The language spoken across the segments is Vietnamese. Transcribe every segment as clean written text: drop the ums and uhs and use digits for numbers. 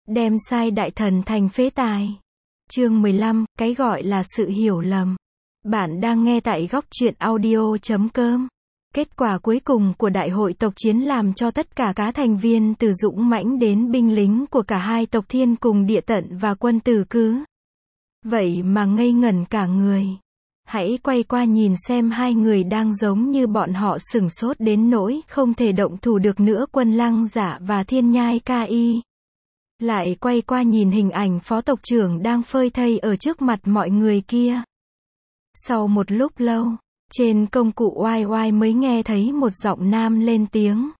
Đem sai đại thần thành phế tài. Chương 15, cái gọi là sự hiểu lầm. Bạn đang nghe tại góc truyện audio.com. Kết quả cuối cùng của đại hội tộc chiến làm cho tất cả các thành viên từ dũng mãnh đến binh lính của cả hai tộc Thiên cùng Địa Tận và Quân Tử cứ vậy mà ngây ngẩn cả người. Hãy quay qua nhìn xem hai người đang giống như bọn họ sửng sốt đến nỗi không thể động thủ được nữa, Quân Lăng Giả và Thiên Nhai Ca Y. Lại quay qua nhìn hình ảnh phó tộc trưởng đang phơi thây ở trước mặt mọi người kia. Sau một lúc lâu, trên công cụ oai oai mới nghe thấy một giọng nam lên tiếng.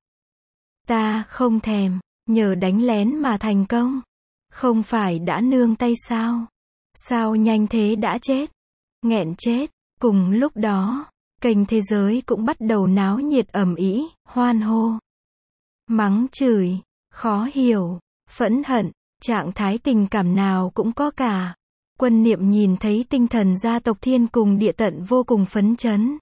Ta không thèm, nhờ đánh lén mà thành công. Không phải đã nương tay sao? Sao nhanh thế đã chết? Nghẹn chết. Cùng lúc đó, kênh thế giới cũng bắt đầu náo nhiệt ầm ĩ, hoan hô, mắng chửi, khó hiểu, phẫn hận, trạng thái tình cảm nào cũng có cả. Quân Niệm nhìn thấy tinh thần gia tộc Thiên cùng Địa Tận vô cùng phấn chấn.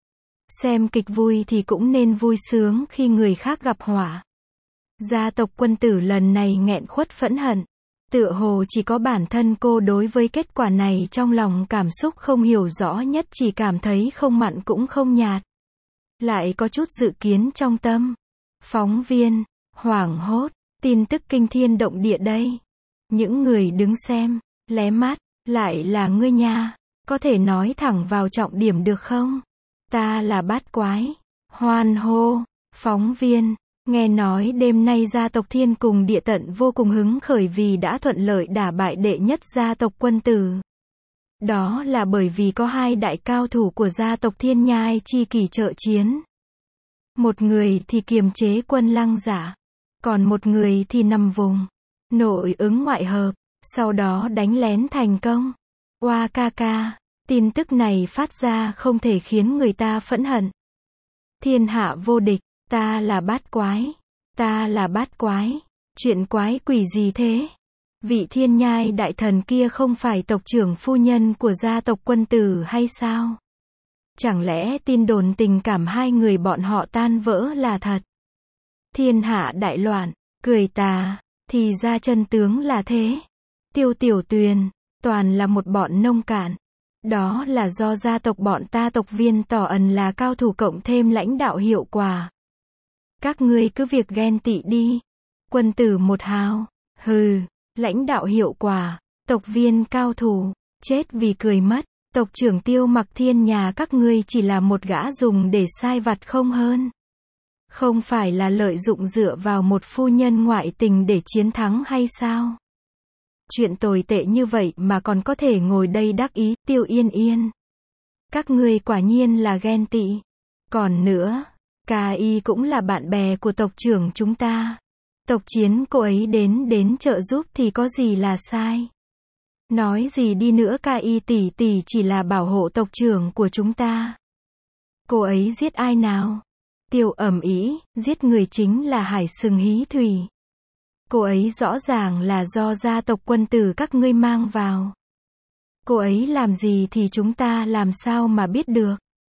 Xem kịch vui thì cũng nên vui sướng khi người khác gặp họa. Gia tộc Quân Tử lần này nghẹn khuất phẫn hận. Tựa hồ chỉ có bản thân cô đối với kết quả này trong lòng cảm xúc không hiểu rõ nhất, chỉ cảm thấy không mặn cũng không nhạt. Lại có chút dự kiến trong tâm. Phóng viên, hoảng hốt, tin tức kinh thiên động địa đây. Những người đứng xem, lé mắt, lại là ngươi nha, có thể nói thẳng vào trọng điểm được không? Ta là bát quái. Hoan hô, phóng viên. Nghe nói đêm nay gia tộc Thiên cùng Địa Tận vô cùng hứng khởi vì đã thuận lợi đả bại đệ nhất gia tộc Quân Tử. Đó là bởi vì có hai đại cao thủ của gia tộc Thiên Nhai chi kỷ trợ chiến. Một người thì kiềm chế Quân Lăng Giả, còn một người thì nằm vùng, nội ứng ngoại hợp, sau đó đánh lén thành công. Oa ca ca, tin tức này phát ra không thể khiến người ta phẫn hận. Thiên hạ vô địch. Ta là bát quái. Ta là bát quái. Chuyện quái quỷ gì thế? Vị Thiên Nhai đại thần kia không phải tộc trưởng phu nhân của gia tộc Quân Tử hay sao? Chẳng lẽ tin đồn tình cảm hai người bọn họ tan vỡ là thật? Thiên hạ đại loạn, cười tà, thì ra chân tướng là thế. Tiêu Tiểu Tuyền, toàn là một bọn nông cạn. Đó là do gia tộc bọn ta tộc Viên tỏ ẩn là cao thủ cộng thêm lãnh đạo hiệu quả. Các ngươi cứ việc ghen tị đi. Quân Tử một hào. Hừ, lãnh đạo hiệu quả, tộc Viên cao thủ, chết vì cười mất. Tộc trưởng Tiêu Mặc Thiên nhà các ngươi chỉ là một gã dùng để sai vặt không hơn. Không phải là lợi dụng dựa vào một phu nhân ngoại tình để chiến thắng hay sao? Chuyện tồi tệ như vậy mà còn có thể ngồi đây đắc ý. Tiêu Yên Yên, các ngươi quả nhiên là ghen tị. Còn nữa, Ca Y cũng là bạn bè của tộc trưởng chúng ta. Tộc chiến cô ấy đến trợ giúp thì có gì là sai? Nói gì đi nữa, Ca Y tỷ tỷ chỉ là bảo hộ tộc trưởng của chúng ta. Cô ấy giết ai nào? Tiêu ầm ĩ, giết người chính là Hải Sừng Hí Thủy. Cô ấy rõ ràng là do gia tộc Quân Tử các ngươi mang vào. Cô ấy làm gì thì chúng ta làm sao mà biết được?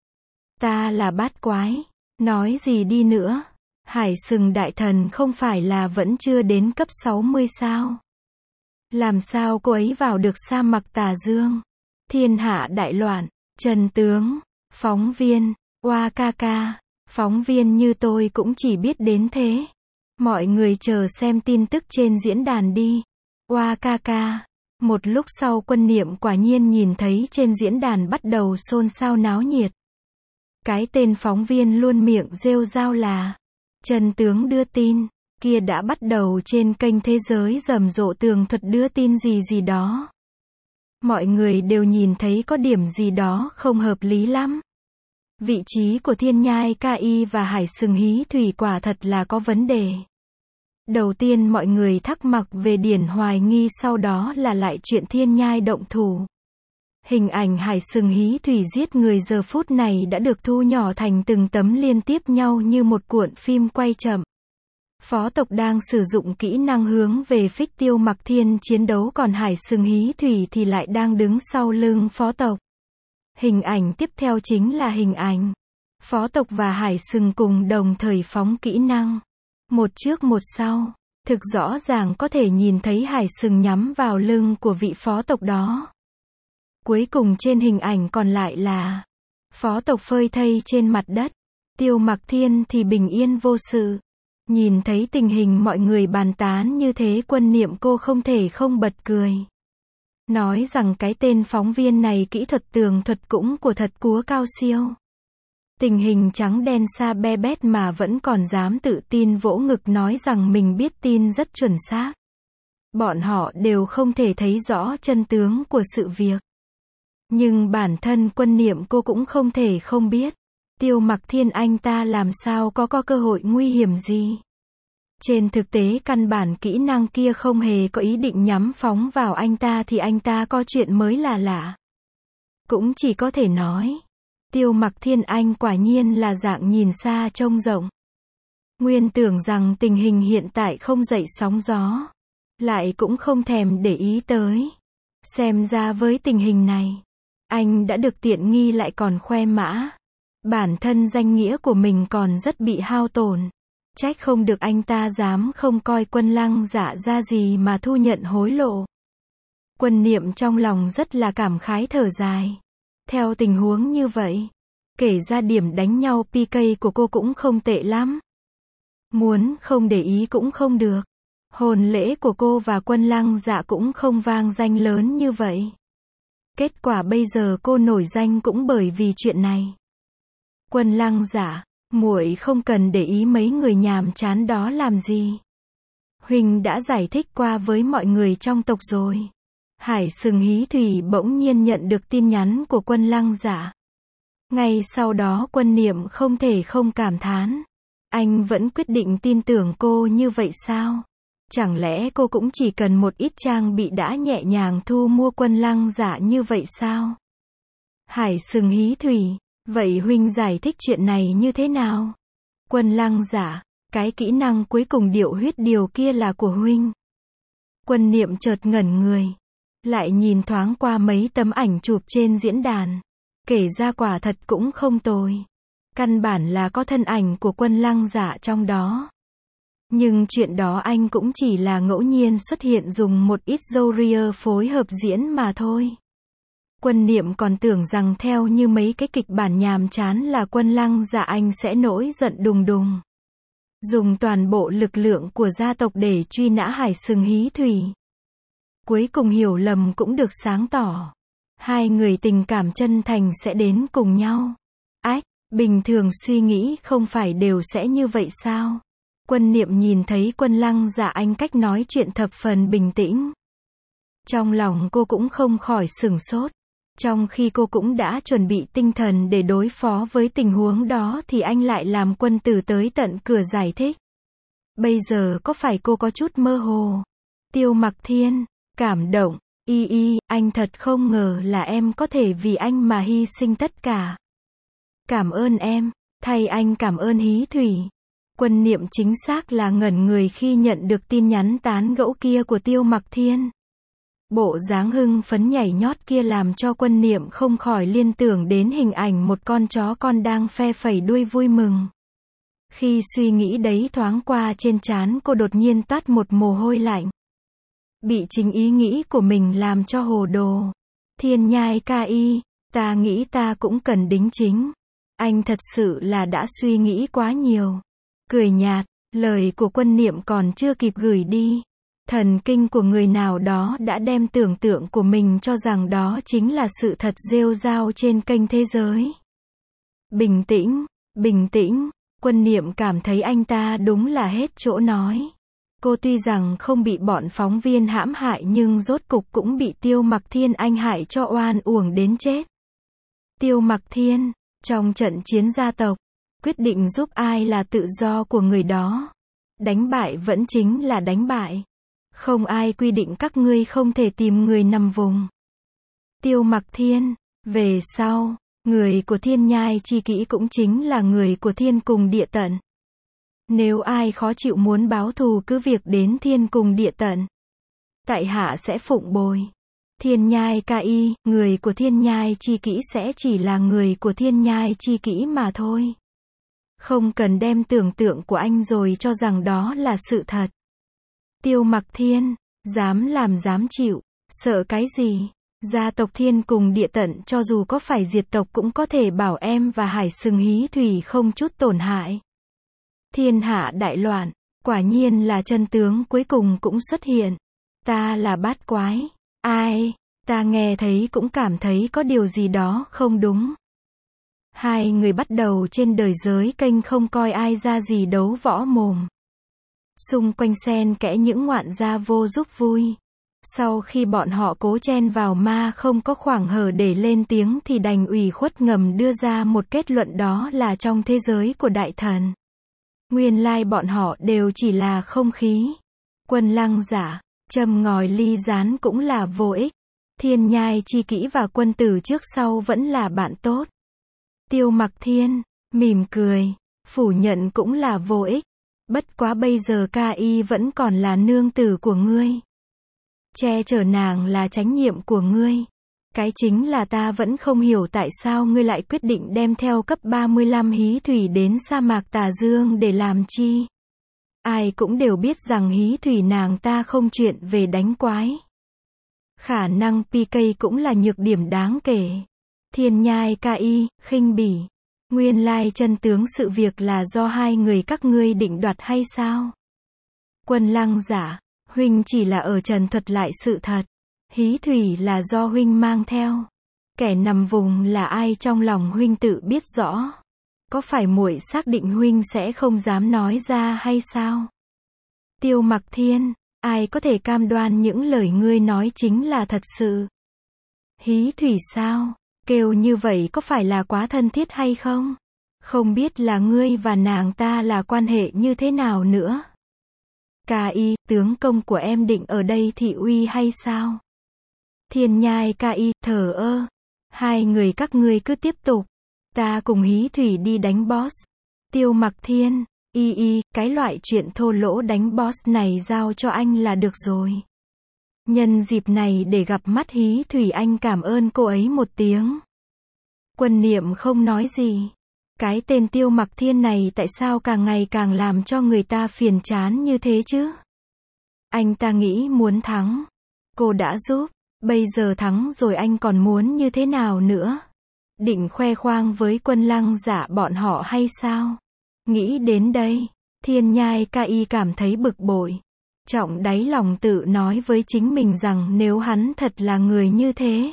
Ta là bát quái. Nói gì đi nữa? Hải Sừng đại thần không phải là vẫn chưa đến cấp 60 sao? Làm sao cô ấy vào được sa mạc Tà Dương? Thiên hạ đại loạn, Trần tướng, phóng viên, oa ca ca, phóng viên như tôi cũng chỉ biết đến thế. Mọi người chờ xem tin tức trên diễn đàn đi. Oa ca ca. Một lúc sau Quân Niệm quả nhiên nhìn thấy trên diễn đàn bắt đầu xôn xao náo nhiệt. Cái tên phóng viên luôn miệng rêu rao là Trần tướng đưa tin, kia đã bắt đầu trên kênh thế giới rầm rộ tường thuật đưa tin gì đó. Mọi người đều nhìn thấy có điểm gì đó không hợp lý lắm. Vị trí của Thiên Nhai Ca Y và Hải Sừng Hí Thủy quả thật là có vấn đề. Đầu tiên mọi người thắc mắc về Điển Hoài Nghi, sau đó là lại chuyện Thiên Nhai động thủ. Hình ảnh Hải Sừng Hí Thủy giết người giờ phút này đã được thu nhỏ thành từng tấm liên tiếp nhau như một cuộn phim quay chậm. Phó tộc đang sử dụng kỹ năng hướng về phích Tiêu Mặc Thiên chiến đấu, còn Hải Sừng Hí Thủy thì lại đang đứng sau lưng phó tộc. Hình ảnh tiếp theo chính là hình ảnh phó tộc và Hải Sừng cùng đồng thời phóng kỹ năng. Một trước một sau. Thực rõ ràng có thể nhìn thấy hải sừng nhắm vào lưng của vị phó tộc đó. Cuối cùng trên hình ảnh còn lại là phó tộc phơi thây trên mặt đất. Tiêu Mặc Thiên thì bình yên vô sự. Nhìn thấy tình hình mọi người bàn tán như thế, Quân Niệm cô không thể không bật cười. Nói rằng cái tên phóng viên này kỹ thuật tường thuật cũng của thật cúa cao siêu. Tình hình trắng đen xa be bét mà vẫn còn dám tự tin vỗ ngực nói rằng mình biết tin rất chuẩn xác. Bọn họ đều không thể thấy rõ chân tướng của sự việc. Nhưng bản thân Quân Niệm cô cũng không thể không biết. Tiêu Mặc Thiên anh ta làm sao có cơ hội nguy hiểm gì. Trên thực tế căn bản kỹ năng kia không hề có ý định nhắm phóng vào anh ta thì anh ta có chuyện mới là lạ. Cũng chỉ có thể nói, Tiêu Mặc Thiên anh quả nhiên là dạng nhìn xa trông rộng. Nguyên tưởng rằng tình hình hiện tại không dậy sóng gió, lại cũng không thèm để ý tới. Xem ra với tình hình này, anh đã được tiện nghi lại còn khoe mã. Bản thân danh nghĩa của mình còn rất bị hao tổn. Trách không được anh ta dám không coi Quân Lăng Dạ ra gì mà thu nhận hối lộ. Quân Niệm trong lòng rất là cảm khái thở dài. Theo tình huống như vậy, kể ra điểm đánh nhau PK của cô cũng không tệ lắm. Muốn không để ý cũng không được. Hôn lễ của cô và Quân Lăng Dạ cũng không vang danh lớn như vậy. Kết quả bây giờ cô nổi danh cũng bởi vì chuyện này. Quân Lăng Dạ, muội không cần để ý mấy người nhàm chán đó làm gì. Huynh đã giải thích qua với mọi người trong tộc rồi. Hải Sừng Hí Thủy bỗng nhiên nhận được tin nhắn của Quân Lăng Dạ. Ngay sau đó Quân Niệm không thể không cảm thán. Anh vẫn quyết định tin tưởng cô như vậy sao? Chẳng lẽ cô cũng chỉ cần một ít trang bị đã nhẹ nhàng thu mua Quân Lăng Dạ như vậy sao? Hải Sừng Hí Thủy, vậy huynh giải thích chuyện này như thế nào? Quân Lăng Dạ, cái kỹ năng cuối cùng điệu huyết điều kia là của huynh. Quân Niệm chợt ngẩn người, lại nhìn thoáng qua mấy tấm ảnh chụp trên diễn đàn. Kể ra quả thật cũng không tồi. Căn bản là có thân ảnh của Quân Lăng Dạ trong đó. Nhưng chuyện đó anh cũng chỉ là ngẫu nhiên xuất hiện dùng một ít râu ria phối hợp diễn mà thôi. Quân Niệm còn tưởng rằng theo như mấy cái kịch bản nhàm chán là Quân Lăng Dạ anh sẽ nổi giận đùng đùng. Dùng toàn bộ lực lượng của gia tộc để truy nã Hải Sừng Hí Thủy. Cuối cùng hiểu lầm cũng được sáng tỏ. Hai người tình cảm chân thành sẽ đến cùng nhau. Ách, bình thường suy nghĩ không phải đều sẽ như vậy sao? Quân Niệm nhìn thấy Quân Lăng Dạ anh cách nói chuyện thập phần bình tĩnh. Trong lòng cô cũng không khỏi sửng sốt. Trong khi cô cũng đã chuẩn bị tinh thần để đối phó với tình huống đó thì anh lại làm quân tử tới tận cửa giải thích. Bây giờ có phải cô có chút mơ hồ? Tiêu Mặc Thiên, cảm động, anh thật không ngờ là em có thể vì anh mà hy sinh tất cả. Cảm ơn em, thay anh cảm ơn Hí Thủy. Quân Niệm chính xác là ngẩn người khi nhận được tin nhắn tán gẫu kia của Tiêu Mặc Thiên. Bộ dáng hưng phấn nhảy nhót kia làm cho Quân Niệm không khỏi liên tưởng đến hình ảnh một con chó con đang phe phẩy đuôi vui mừng. Khi suy nghĩ đấy thoáng qua trên trán cô đột nhiên toát một mồ hôi lạnh. Bị chính ý nghĩ của mình làm cho hồ đồ. Thiên Nhai ca y, ta nghĩ ta cũng cần đính chính. Anh thật sự là đã suy nghĩ quá nhiều. Cười nhạt, lời của Quân Niệm còn chưa kịp gửi đi. Thần kinh của người nào đó đã đem tưởng tượng của mình cho rằng đó chính là sự thật rêu rao trên kênh thế giới. Bình tĩnh, bình tĩnh, Quân Niệm cảm thấy anh ta đúng là hết chỗ nói. Cô tuy rằng không bị bọn phóng viên hãm hại nhưng rốt cục cũng bị Tiêu Mặc Thiên anh hại cho oan uổng đến chết. Tiêu Mặc Thiên, trong trận chiến gia tộc, quyết định giúp ai là tự do của người đó. Đánh bại vẫn chính là đánh bại. Không ai quy định các ngươi không thể tìm người nằm vùng. Tiêu Mặc Thiên, về sau, người của Thiên Nhai chi kỷ cũng chính là người của Thiên Cùng Địa Tận. Nếu ai khó chịu muốn báo thù cứ việc đến Thiên Cùng Địa Tận. Tại hạ sẽ phụng bồi. Thiên Nhai ca y, người của Thiên Nhai chi kỷ sẽ chỉ là người của Thiên Nhai chi kỷ mà thôi. Không cần đem tưởng tượng của anh rồi cho rằng đó là sự thật. Tiêu Mặc Thiên, dám làm dám chịu, sợ cái gì? Gia tộc Thiên cùng Địa Tận cho dù có phải diệt tộc cũng có thể bảo em và Hải Sừng Hí Thủy không chút tổn hại. Thiên hạ đại loạn, quả nhiên là chân tướng cuối cùng cũng xuất hiện. Ta là bát quái. Ai? Ta nghe thấy cũng cảm thấy có điều gì đó không đúng. Hai người bắt đầu trên đời giới kênh không coi ai ra gì đấu võ mồm. Xung quanh xen kẽ những ngoạn gia vô giúp vui. Sau khi bọn họ cố chen vào mà không có khoảng hở để lên tiếng thì đành ủy khuất ngầm đưa ra một kết luận, đó là trong thế giới của đại thần, nguyên lai bọn họ đều chỉ là không khí. Quân Lăng Giả, châm ngòi ly gián cũng là vô ích. Thiên Nhai Chi Kỷ và Quân Tử trước sau vẫn là bạn tốt. Tiêu Mặc Thiên, mỉm cười, phủ nhận cũng là vô ích. Bất quá bây giờ Ca-y vẫn còn là nương tử của ngươi. Che chở nàng là trách nhiệm của ngươi. Cái chính là ta vẫn không hiểu tại sao ngươi lại quyết định đem theo cấp 35 Hí Thủy đến sa mạc Tà Dương để làm chi. Ai cũng đều biết rằng Hí Thủy nàng ta không chuyện về đánh quái. Khả năng PK cũng là nhược điểm đáng kể. Thiên Nhai Ca-y, khinh bỉ. Nguyên lai chân tướng sự việc là do hai người các ngươi định đoạt hay sao? Quân Lăng Giả, huynh chỉ là ở trần thuật lại sự thật. Hí Thủy là do huynh mang theo. Kẻ nằm vùng là ai trong lòng huynh tự biết rõ. Có phải muội xác định huynh sẽ không dám nói ra hay sao? Tiêu Mặc Thiên, ai có thể cam đoan những lời ngươi nói chính là thật sự? Hí Thủy sao? Kêu như vậy có phải là quá thân thiết hay không? Không biết là ngươi và nàng ta là quan hệ như thế nào nữa? Ca-y, tướng công của em định ở đây thị uy hay sao? Thiên Nhai Ca-y, thờ ơ. Hai người các ngươi cứ tiếp tục. Ta cùng Hí Thủy đi đánh boss. Tiêu Mặc Thiên, cái loại chuyện thô lỗ đánh boss này giao cho anh là được rồi. Nhân dịp này để gặp mắt Hí Thủy anh cảm ơn cô ấy một tiếng. Quân Niệm không nói gì. Cái tên Tiêu Mặc Thiên này tại sao càng ngày càng làm cho người ta phiền chán như thế chứ? Anh ta nghĩ muốn thắng. Cô đã giúp. Bây giờ thắng rồi anh còn muốn như thế nào nữa? Định khoe khoang với Quân Lăng Giả bọn họ hay sao? Nghĩ đến đây, Thiên Nhai Ca-y cảm thấy bực bội. Trọng đáy lòng tự nói với chính mình rằng nếu hắn thật là người như thế,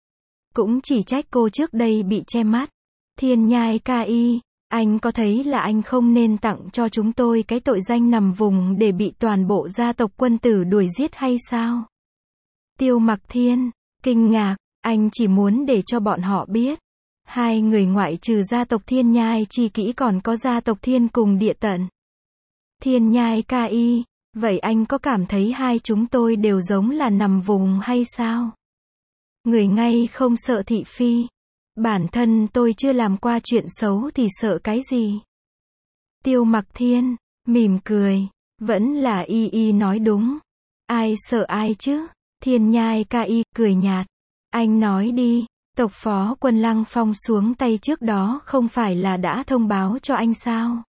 cũng chỉ trách cô trước đây bị che mắt. Thiên Nhai Ca-y, anh có thấy là anh không nên tặng cho chúng tôi cái tội danh nằm vùng để bị toàn bộ gia tộc Quân Tử đuổi giết hay sao? Tiêu Mặc Thiên, kinh ngạc, anh chỉ muốn để cho bọn họ biết. Hai người ngoại trừ gia tộc Thiên Nhai Chi Kỷ còn có gia tộc Thiên cùng Địa Tận. Thiên Nhai Ca-y, vậy anh có cảm thấy hai chúng tôi đều giống là nằm vùng hay sao? Người ngay không sợ thị phi. Bản thân tôi chưa làm qua chuyện xấu thì sợ cái gì? Tiêu Mặc Thiên, mỉm cười, vẫn là nói đúng. Ai sợ ai chứ? Thiên Nhai Ca-y, cười nhạt. Anh nói đi, tộc phó Quân Lăng Phong xuống tay trước đó không phải là đã thông báo cho anh sao?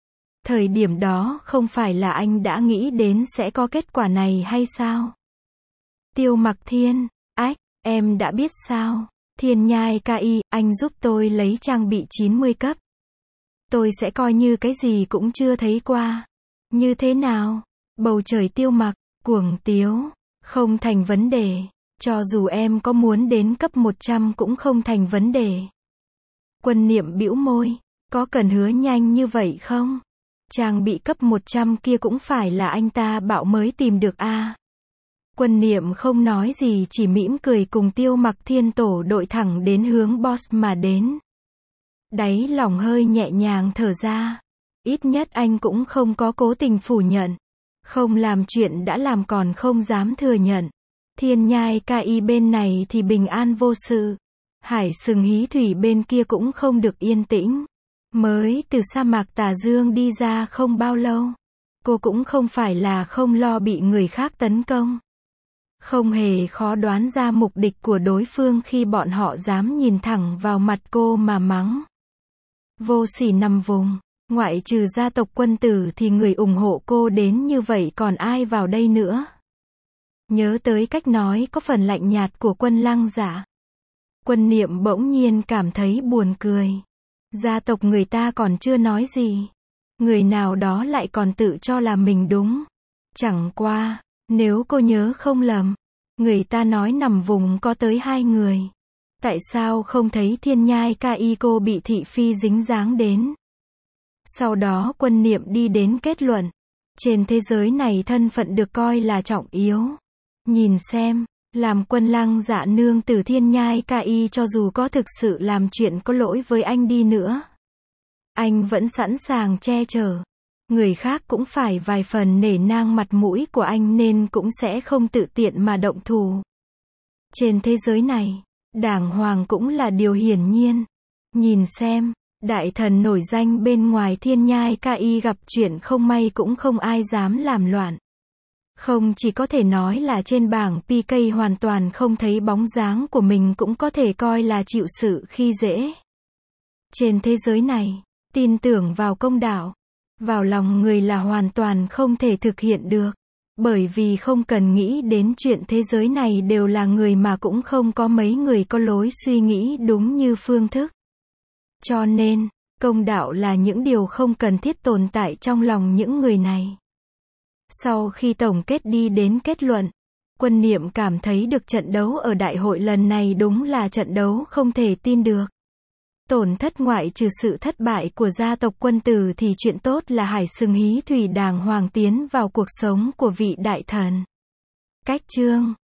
Thời điểm đó không phải là anh đã nghĩ đến sẽ có kết quả này hay sao? Tiêu Mặc Thiên, em đã biết sao? Thiên Nhai Ca-y, anh giúp tôi lấy trang bị 90 cấp. Tôi sẽ coi như cái gì cũng chưa thấy qua. Như thế nào? Bầu trời Tiêu Mặc, cuồng tiếu. Không thành vấn đề. Cho dù em có muốn đến cấp 100 cũng không thành vấn đề. Quân Niệm bĩu môi. Có cần hứa nhanh như vậy không? Trang bị cấp 100 kia cũng phải là anh ta bạo mới tìm được a. Quân Niệm không nói gì chỉ mỉm cười cùng Tiêu Mặc Thiên tổ đội thẳng đến hướng boss mà đến. Đáy lòng hơi nhẹ nhàng thở ra. Ít nhất anh cũng không có cố tình phủ nhận. Không làm chuyện đã làm còn không dám thừa nhận. Thiên Nhai Ca-y bên này thì bình an vô sự. Hải Sừng Hí Thủy bên kia cũng không được yên tĩnh. Mới từ sa mạc Tà Dương đi ra không bao lâu. Cô cũng không phải là không lo bị người khác tấn công. Không hề khó đoán ra mục đích của đối phương khi bọn họ dám nhìn thẳng vào mặt cô mà mắng. Vô sỉ nằm vùng. Ngoại trừ gia tộc Quân Tử thì người ủng hộ cô đến như vậy còn ai vào đây nữa. Nhớ tới cách nói có phần lạnh nhạt của Quân Lăng Dạ, Quân Niệm bỗng nhiên cảm thấy buồn cười. Gia tộc người ta còn chưa nói gì, người nào đó lại còn tự cho là mình đúng. Chẳng qua, nếu cô nhớ không lầm, người ta nói nằm vùng có tới 2 người. Tại sao không thấy Thiên Nhai Kaiko bị thị phi dính dáng đến? Sau đó Quân Niệm đi đến kết luận, trên thế giới này thân phận được coi là trọng yếu. Nhìn xem, làm Quân Lăng Dạ nương tử Thiên Nhai Kai cho dù có thực sự làm chuyện có lỗi với anh đi nữa, anh vẫn sẵn sàng che chở. Người khác cũng phải vài phần nể nang mặt mũi của anh nên cũng sẽ không tự tiện mà động thủ. Trên thế giới này, đàng hoàng cũng là điều hiển nhiên. Nhìn xem, đại thần nổi danh bên ngoài Thiên Nhai Kai gặp chuyện không may cũng không ai dám làm loạn. Không chỉ có thể nói là trên bảng PK hoàn toàn không thấy bóng dáng của mình cũng có thể coi là chịu sự khi dễ. Trên thế giới này, tin tưởng vào công đạo, vào lòng người là hoàn toàn không thể thực hiện được. Bởi vì không cần nghĩ đến chuyện thế giới này đều là người mà cũng không có mấy người có lối suy nghĩ đúng như phương thức. Cho nên, công đạo là những điều không cần thiết tồn tại trong lòng những người này. Sau khi tổng kết đi đến kết luận, Quân Niệm cảm thấy được trận đấu ở đại hội lần này đúng là trận đấu không thể tin được. Tổn thất ngoại trừ sự thất bại của gia tộc Quân Tử thì chuyện tốt là Hải Sừng Hí Thủy đàng hoàng tiến vào cuộc sống của vị đại thần. Cách chương